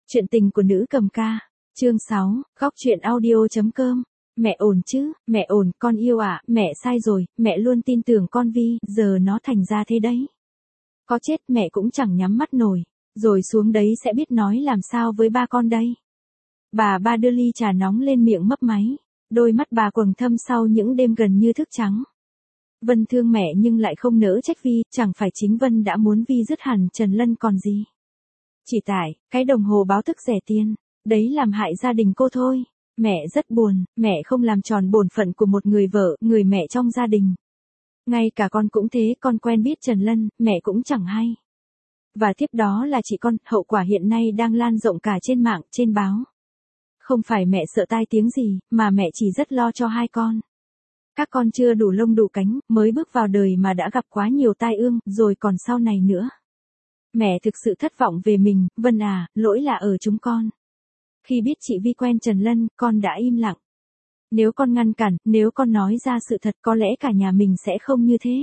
Chuyện tình của nữ cầm ca. Chương 6, góc truyện audio.com. Mẹ ổn chứ, mẹ ổn, con yêu ạ, mẹ sai rồi, mẹ luôn tin tưởng con Vi, giờ nó thành ra thế đấy. Có chết mẹ cũng chẳng nhắm mắt nổi, rồi xuống đấy sẽ biết nói làm sao với ba con đây. Bà ba đưa ly trà nóng lên miệng mấp máy, đôi mắt bà quầng thâm sau những đêm gần như thức trắng. Vân thương mẹ nhưng lại không nỡ trách Vi, chẳng phải chính Vân đã muốn Vi dứt hẳn Trần Lân còn gì. Chỉ tại, cái đồng hồ báo thức rẻ tiền, đấy làm hại gia đình cô thôi. Mẹ rất buồn, mẹ không làm tròn bổn phận của một người vợ, người mẹ trong gia đình. Ngay cả con cũng thế, con quen biết Trần Lân, mẹ cũng chẳng hay. Và tiếp đó là chị con, hậu quả hiện nay đang lan rộng cả trên mạng, trên báo. Không phải mẹ sợ tai tiếng gì, mà mẹ chỉ rất lo cho hai con. Các con chưa đủ lông đủ cánh, mới bước vào đời mà đã gặp quá nhiều tai ương, rồi còn sau này nữa. Mẹ thực sự thất vọng về mình, Vân à, lỗi là ở chúng con. Khi biết chị Vi quen Trần Lân, con đã im lặng. Nếu con ngăn cản, nếu con nói ra sự thật có lẽ cả nhà mình sẽ không như thế.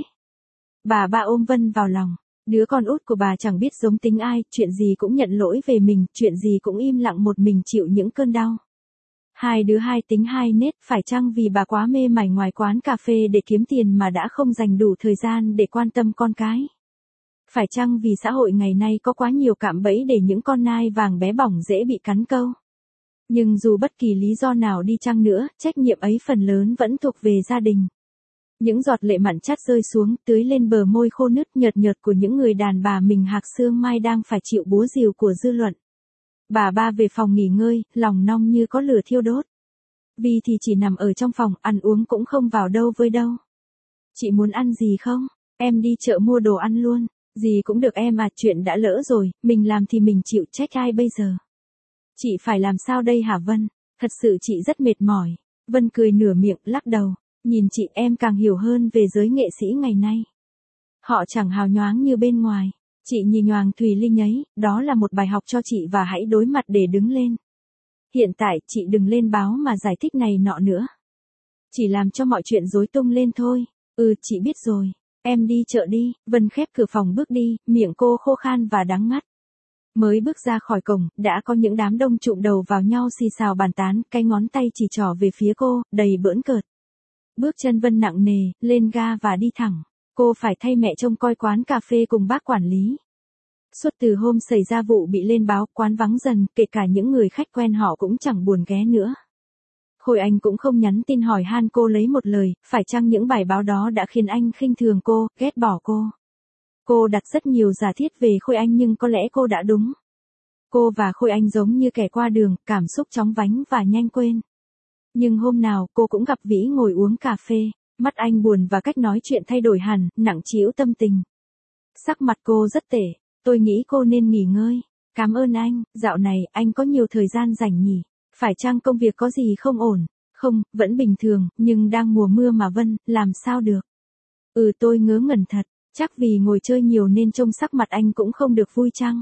Bà ba ôm Vân vào lòng. Đứa con út của bà chẳng biết giống tính ai, chuyện gì cũng nhận lỗi về mình, chuyện gì cũng im lặng một mình chịu những cơn đau. Hai đứa hai tính hai nết, phải chăng vì bà quá mê mải ngoài quán cà phê để kiếm tiền mà đã không dành đủ thời gian để quan tâm con cái? Phải chăng vì xã hội ngày nay có quá nhiều cạm bẫy để những con nai vàng bé bỏng dễ bị cắn câu? Nhưng dù bất kỳ lý do nào đi chăng nữa, trách nhiệm ấy phần lớn vẫn thuộc về gia đình. Những giọt lệ mặn chát rơi xuống, tưới lên bờ môi khô nứt nhợt nhợt của những người đàn bà mình hạc xương mai đang phải chịu búa rìu của dư luận. Bà ba về phòng nghỉ ngơi, lòng nong như có lửa thiêu đốt. Vi thì chỉ nằm ở trong phòng, ăn uống cũng không vào đâu với đâu. Chị muốn ăn gì không? Em đi chợ mua đồ ăn luôn. Gì cũng được em à, chuyện đã lỡ rồi, mình làm thì mình chịu, trách ai bây giờ? Chị phải làm sao đây hả Vân? Thật sự chị rất mệt mỏi. Vân cười nửa miệng, lắc đầu. Nhìn chị em càng hiểu hơn về giới nghệ sĩ ngày nay. Họ chẳng hào nhoáng như bên ngoài. Chị nhì nhoàng Thùy Linh ấy, đó là một bài học cho chị và hãy đối mặt để đứng lên. Hiện tại, chị đừng lên báo mà giải thích này nọ nữa. Chỉ làm cho mọi chuyện rối tung lên thôi. Chị biết rồi. Em đi chợ đi. Vân khép cửa phòng bước đi, miệng cô khô khan và đắng ngắt. Mới bước ra khỏi cổng, đã có những đám đông trụm đầu vào nhau xì xào bàn tán, cái ngón tay chỉ trỏ về phía cô, đầy bỡn cợt. Bước chân Vân nặng nề, lên ga và đi thẳng. Cô phải thay mẹ trông coi quán cà phê cùng bác quản lý. Suốt từ hôm xảy ra vụ bị lên báo, quán vắng dần, kể cả những người khách quen họ cũng chẳng buồn ghé nữa. Khôi Anh cũng không nhắn tin hỏi han cô lấy một lời, phải chăng những bài báo đó đã khiến anh khinh thường cô, ghét bỏ cô. Cô đặt rất nhiều giả thiết về Khôi Anh nhưng có lẽ cô đã đúng. Cô và Khôi Anh giống như kẻ qua đường, cảm xúc chóng vánh và nhanh quên. Nhưng hôm nào cô cũng gặp Vĩ ngồi uống cà phê, mắt anh buồn và cách nói chuyện thay đổi hẳn, nặng trĩu tâm tình. Sắc mặt cô rất tệ, tôi nghĩ cô nên nghỉ ngơi. Cảm ơn anh, dạo này anh có nhiều thời gian rảnh nhỉ? Phải chăng công việc có gì không ổn? Không, vẫn bình thường, nhưng đang mùa mưa mà Vân, làm sao được? Tôi ngớ ngẩn thật, chắc vì ngồi chơi nhiều nên trông sắc mặt anh cũng không được vui chăng?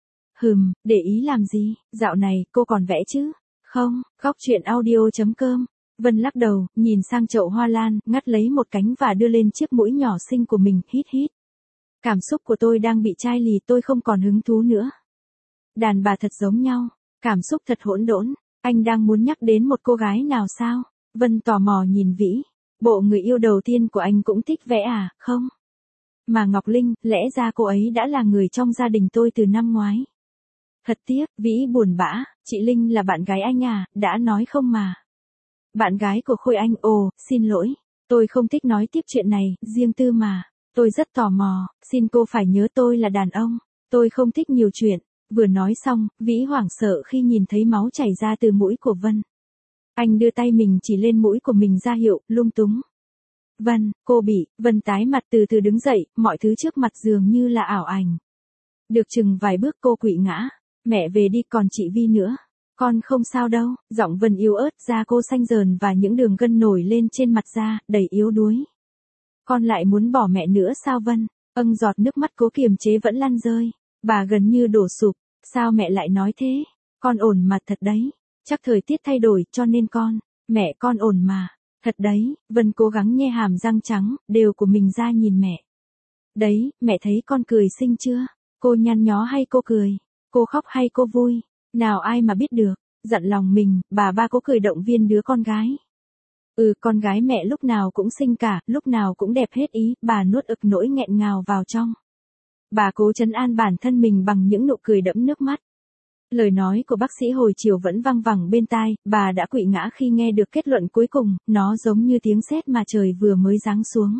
Để ý làm gì, dạo này cô còn vẽ chứ? Không, góc truyện audio.com. Vân lắc đầu, nhìn sang chậu hoa lan, ngắt lấy một cánh và đưa lên chiếc mũi nhỏ xinh của mình, hít hít. Cảm xúc của tôi đang bị chai lì, tôi không còn hứng thú nữa. Đàn bà thật giống nhau, cảm xúc thật hỗn độn. Anh đang muốn nhắc đến một cô gái nào sao? Vân tò mò nhìn Vĩ. Bộ người yêu đầu tiên của anh cũng thích vẽ à, không? Mà Ngọc Linh, lẽ ra cô ấy đã là người trong gia đình tôi từ năm ngoái. Thật tiếc, Vĩ buồn bã, chị Linh là bạn gái anh à, đã nói không mà. Bạn gái của Khôi Anh, xin lỗi, tôi không thích nói tiếp chuyện này, riêng tư mà. Tôi rất tò mò, xin cô phải nhớ tôi là đàn ông, tôi không thích nhiều chuyện. Vừa nói xong, Vĩ hoảng sợ khi nhìn thấy máu chảy ra từ mũi của Vân. Anh đưa tay mình chỉ lên mũi của mình ra hiệu, lung túng. Vân, cô bị, Vân tái mặt từ từ đứng dậy, mọi thứ trước mặt dường như là ảo ảnh. Được chừng vài bước cô quỵ ngã. Mẹ về đi, còn chị Vi nữa. Con không sao đâu, giọng Vân yếu ớt, da cô xanh dờn và những đường gân nổi lên trên mặt da, đầy yếu đuối. Con lại muốn bỏ mẹ nữa sao Vân? Giọt nước mắt cố kiềm chế vẫn lăn rơi. Bà gần như đổ sụp, sao mẹ lại nói thế? Con ổn mà thật đấy. Chắc thời tiết thay đổi cho nên mẹ con ổn mà. Thật đấy, Vân cố gắng nhe hàm răng trắng, đều của mình ra nhìn mẹ. Đấy, mẹ thấy con cười xinh chưa? Cô nhăn nhó hay cô cười? Cô khóc hay cô vui? Nào ai mà biết được, dặn lòng mình, bà ba cố cười động viên đứa con gái. Con gái mẹ lúc nào cũng xinh cả, lúc nào cũng đẹp hết ý, bà nuốt ực nỗi nghẹn ngào vào trong. Bà cố trấn an bản thân mình bằng những nụ cười đẫm nước mắt. Lời nói của bác sĩ hồi chiều vẫn văng vẳng bên tai, bà đã quỵ ngã khi nghe được kết luận cuối cùng, nó giống như tiếng sét mà trời vừa mới giáng xuống.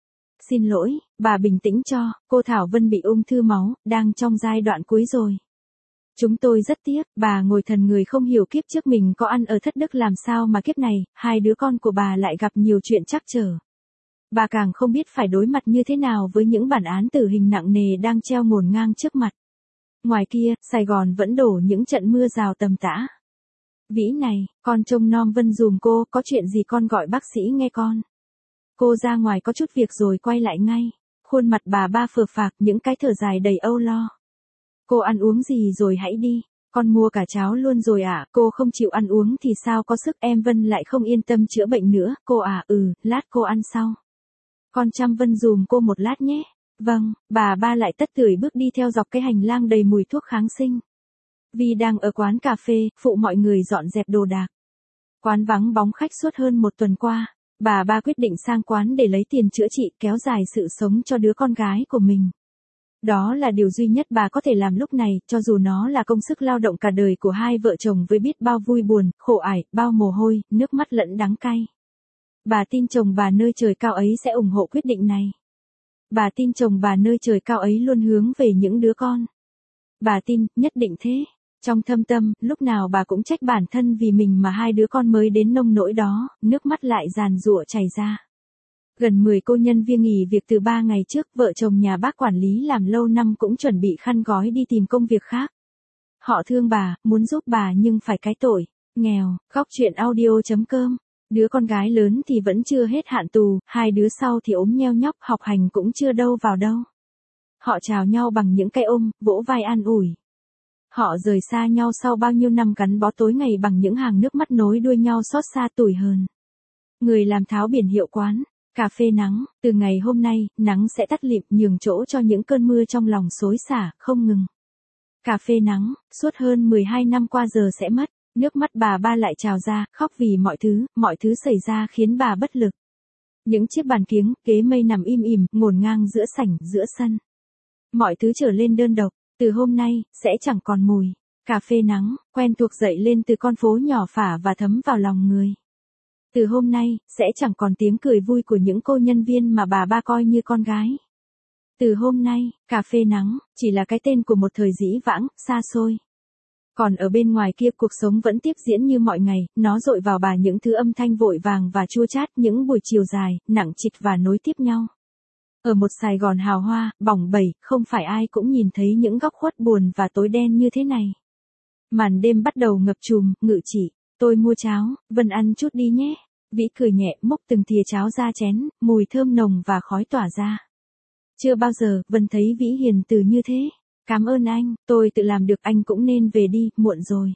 Xin lỗi, bà bình tĩnh cho, cô Thảo Vân bị ung thư máu, đang trong giai đoạn cuối rồi. Chúng tôi rất tiếc, bà ngồi thần người không hiểu kiếp trước mình có ăn ở thất đức làm sao mà kiếp này, hai đứa con của bà lại gặp nhiều chuyện trắc trở. Bà càng không biết phải đối mặt như thế nào với những bản án tử hình nặng nề đang treo ngổn ngang trước mặt. Ngoài kia, Sài Gòn vẫn đổ những trận mưa rào tầm tã. Vĩ này, con trông nom Vân dùm cô, có chuyện gì con gọi bác sĩ nghe con. Cô ra ngoài có chút việc rồi quay lại ngay. Khuôn mặt bà ba phờ phạc những cái thở dài đầy âu lo. Cô ăn uống gì rồi hãy đi. Con mua cả cháo luôn rồi à, cô không chịu ăn uống thì sao có sức, em Vân lại không yên tâm chữa bệnh nữa, cô à, lát cô ăn sau. Con chăm Vân dùm cô một lát nhé. Vâng, bà ba lại tất tưởi bước đi theo dọc cái hành lang đầy mùi thuốc kháng sinh. Vi đang ở quán cà phê, phụ mọi người dọn dẹp đồ đạc. Quán vắng bóng khách suốt hơn một tuần qua, bà ba quyết định sang quán để lấy tiền chữa trị, kéo dài sự sống cho đứa con gái của mình. Đó là điều duy nhất bà có thể làm lúc này, cho dù nó là công sức lao động cả đời của hai vợ chồng với biết bao vui buồn, khổ ải, bao mồ hôi, nước mắt lẫn đắng cay. Bà tin chồng bà nơi trời cao ấy sẽ ủng hộ quyết định này. Bà tin chồng bà nơi trời cao ấy luôn hướng về những đứa con. Bà tin, nhất định thế. Trong thâm tâm, lúc nào bà cũng trách bản thân vì mình mà hai đứa con mới đến nông nỗi đó, nước mắt lại giàn giụa chảy ra. Gần 10 cô nhân viên nghỉ việc từ 3 ngày trước, vợ chồng nhà bác quản lý làm lâu năm cũng chuẩn bị khăn gói đi tìm công việc khác. Họ thương bà, muốn giúp bà nhưng phải cái tội, nghèo. Góc chuyện audio.com. Đứa con gái lớn thì vẫn chưa hết hạn tù, hai đứa sau thì ốm nheo nhóc, học hành cũng chưa đâu vào đâu. Họ chào nhau bằng những cái ôm, vỗ vai an ủi. Họ rời xa nhau sau bao nhiêu năm gắn bó tối ngày bằng những hàng nước mắt nối đuôi nhau xót xa tủi hờn. Người làm tháo biển hiệu quán, cà phê nắng, từ ngày hôm nay, nắng sẽ tắt lịm nhường chỗ cho những cơn mưa trong lòng xối xả, không ngừng. Cà phê nắng, suốt hơn 12 năm qua giờ sẽ mất. Nước mắt bà ba lại trào ra, khóc vì mọi thứ xảy ra khiến bà bất lực. Những chiếc bàn kiếng, ghế mây nằm im ỉm, ngổn ngang giữa sảnh, giữa sân. Mọi thứ trở lên đơn độc, từ hôm nay, sẽ chẳng còn mùi. Cà phê nắng, quen thuộc dậy lên từ con phố nhỏ phả và thấm vào lòng người. Từ hôm nay, sẽ chẳng còn tiếng cười vui của những cô nhân viên mà bà ba coi như con gái. Từ hôm nay, cà phê nắng, chỉ là cái tên của một thời dĩ vãng, xa xôi. Còn ở bên ngoài kia cuộc sống vẫn tiếp diễn như mọi ngày, nó dội vào bà những thứ âm thanh vội vàng và chua chát, những buổi chiều dài, nặng trịch và nối tiếp nhau. Ở một Sài Gòn hào hoa, bỏng bẩy, không phải ai cũng nhìn thấy những góc khuất buồn và tối đen như thế này. Màn đêm bắt đầu ngập trùm, ngự chỉ, tôi mua cháo, Vân ăn chút đi nhé. Vĩ cười nhẹ, múc từng thìa cháo ra chén, mùi thơm nồng và khói tỏa ra. Chưa bao giờ, Vân thấy Vĩ hiền từ như thế. Cảm ơn anh, tôi tự làm được, anh cũng nên về đi, muộn rồi.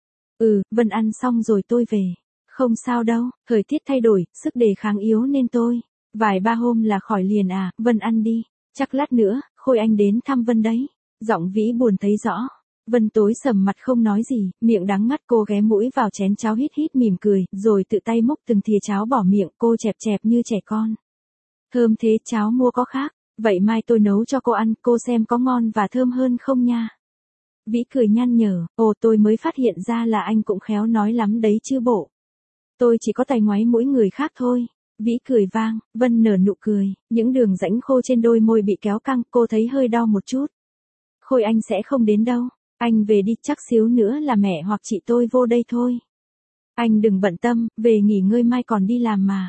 Vân ăn xong rồi tôi về. Không sao đâu, thời tiết thay đổi, sức đề kháng yếu nên tôi. Vài ba hôm là khỏi liền à, Vân ăn đi. Chắc lát nữa, Khôi anh đến thăm Vân đấy. Giọng Vĩ buồn thấy rõ. Vân tối sầm mặt không nói gì, miệng đắng ngắt, cô ghé mũi vào chén cháo hít hít mỉm cười, rồi tự tay múc từng thìa cháo bỏ miệng, cô chẹp chẹp như trẻ con. Thơm thế, cháo mua có khác. Vậy mai tôi nấu cho cô ăn, cô xem có ngon và thơm hơn không nha. Vĩ cười nhăn nhở, tôi mới phát hiện ra là anh cũng khéo nói lắm đấy chứ bộ. Tôi chỉ có tài ngoáy mũi người khác thôi. Vĩ cười vang, Vân nở nụ cười, những đường rãnh khô trên đôi môi bị kéo căng, cô thấy hơi đau một chút. Khôi anh sẽ không đến đâu, anh về đi, chắc xíu nữa là mẹ hoặc chị tôi vô đây thôi. Anh đừng bận tâm, về nghỉ ngơi mai còn đi làm mà.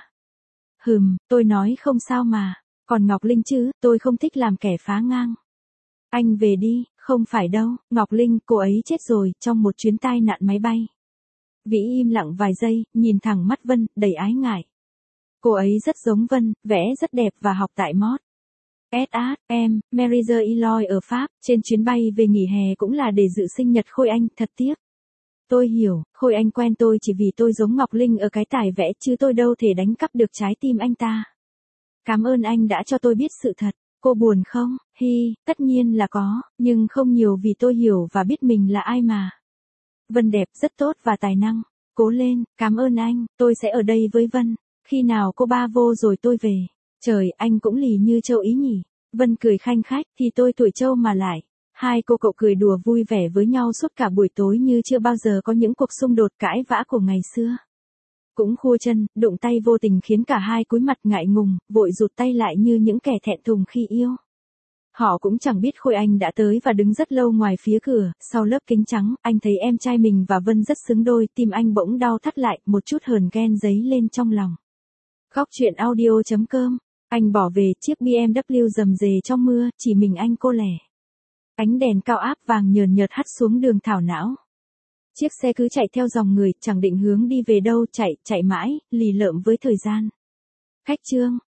Tôi nói không sao mà. Còn Ngọc Linh chứ, tôi không thích làm kẻ phá ngang. Anh về đi, không phải đâu, Ngọc Linh, cô ấy chết rồi, trong một chuyến tai nạn máy bay. Vĩ im lặng vài giây, nhìn thẳng mắt Vân, đầy ái ngại. Cô ấy rất giống Vân, vẽ rất đẹp và học tại Mốt. S.A.M. Merizer Eloy ở Pháp, trên chuyến bay về nghỉ hè cũng là để dự sinh nhật Khôi anh, thật tiếc. Tôi hiểu, Khôi anh quen tôi chỉ vì tôi giống Ngọc Linh ở cái tài vẽ chứ tôi đâu thể đánh cắp được trái tim anh ta. Cảm ơn anh đã cho tôi biết sự thật. Cô buồn không? Tất nhiên là có, nhưng không nhiều vì tôi hiểu và biết mình là ai mà. Vân đẹp, rất tốt và tài năng. Cố lên, cảm ơn anh, tôi sẽ ở đây với Vân. Khi nào cô ba vô rồi tôi về. Trời, anh cũng lì như châu ý nhỉ. Vân cười khanh khách, thì tôi tuổi trâu mà lại. Hai cô cậu cười đùa vui vẻ với nhau suốt cả buổi tối như chưa bao giờ có những cuộc xung đột cãi vã của ngày xưa. Cũng khua chân, đụng tay vô tình khiến cả hai cúi mặt ngại ngùng, vội rụt tay lại như những kẻ thẹn thùng khi yêu. Họ cũng chẳng biết Khôi Anh đã tới và đứng rất lâu ngoài phía cửa, sau lớp kính trắng, anh thấy em trai mình và Vân rất xứng đôi, tim anh bỗng đau thắt lại, một chút hờn ghen dấy lên trong lòng. Góc truyện audio.com, anh bỏ về chiếc BMW rầm rề trong mưa, chỉ mình anh cô lẻ. Ánh đèn cao áp vàng nhờn nhợt hắt xuống đường thảo não. Chiếc xe cứ chạy theo dòng người, chẳng định hướng đi về đâu, chạy mãi, lì lợm với thời gian. Khách Trương,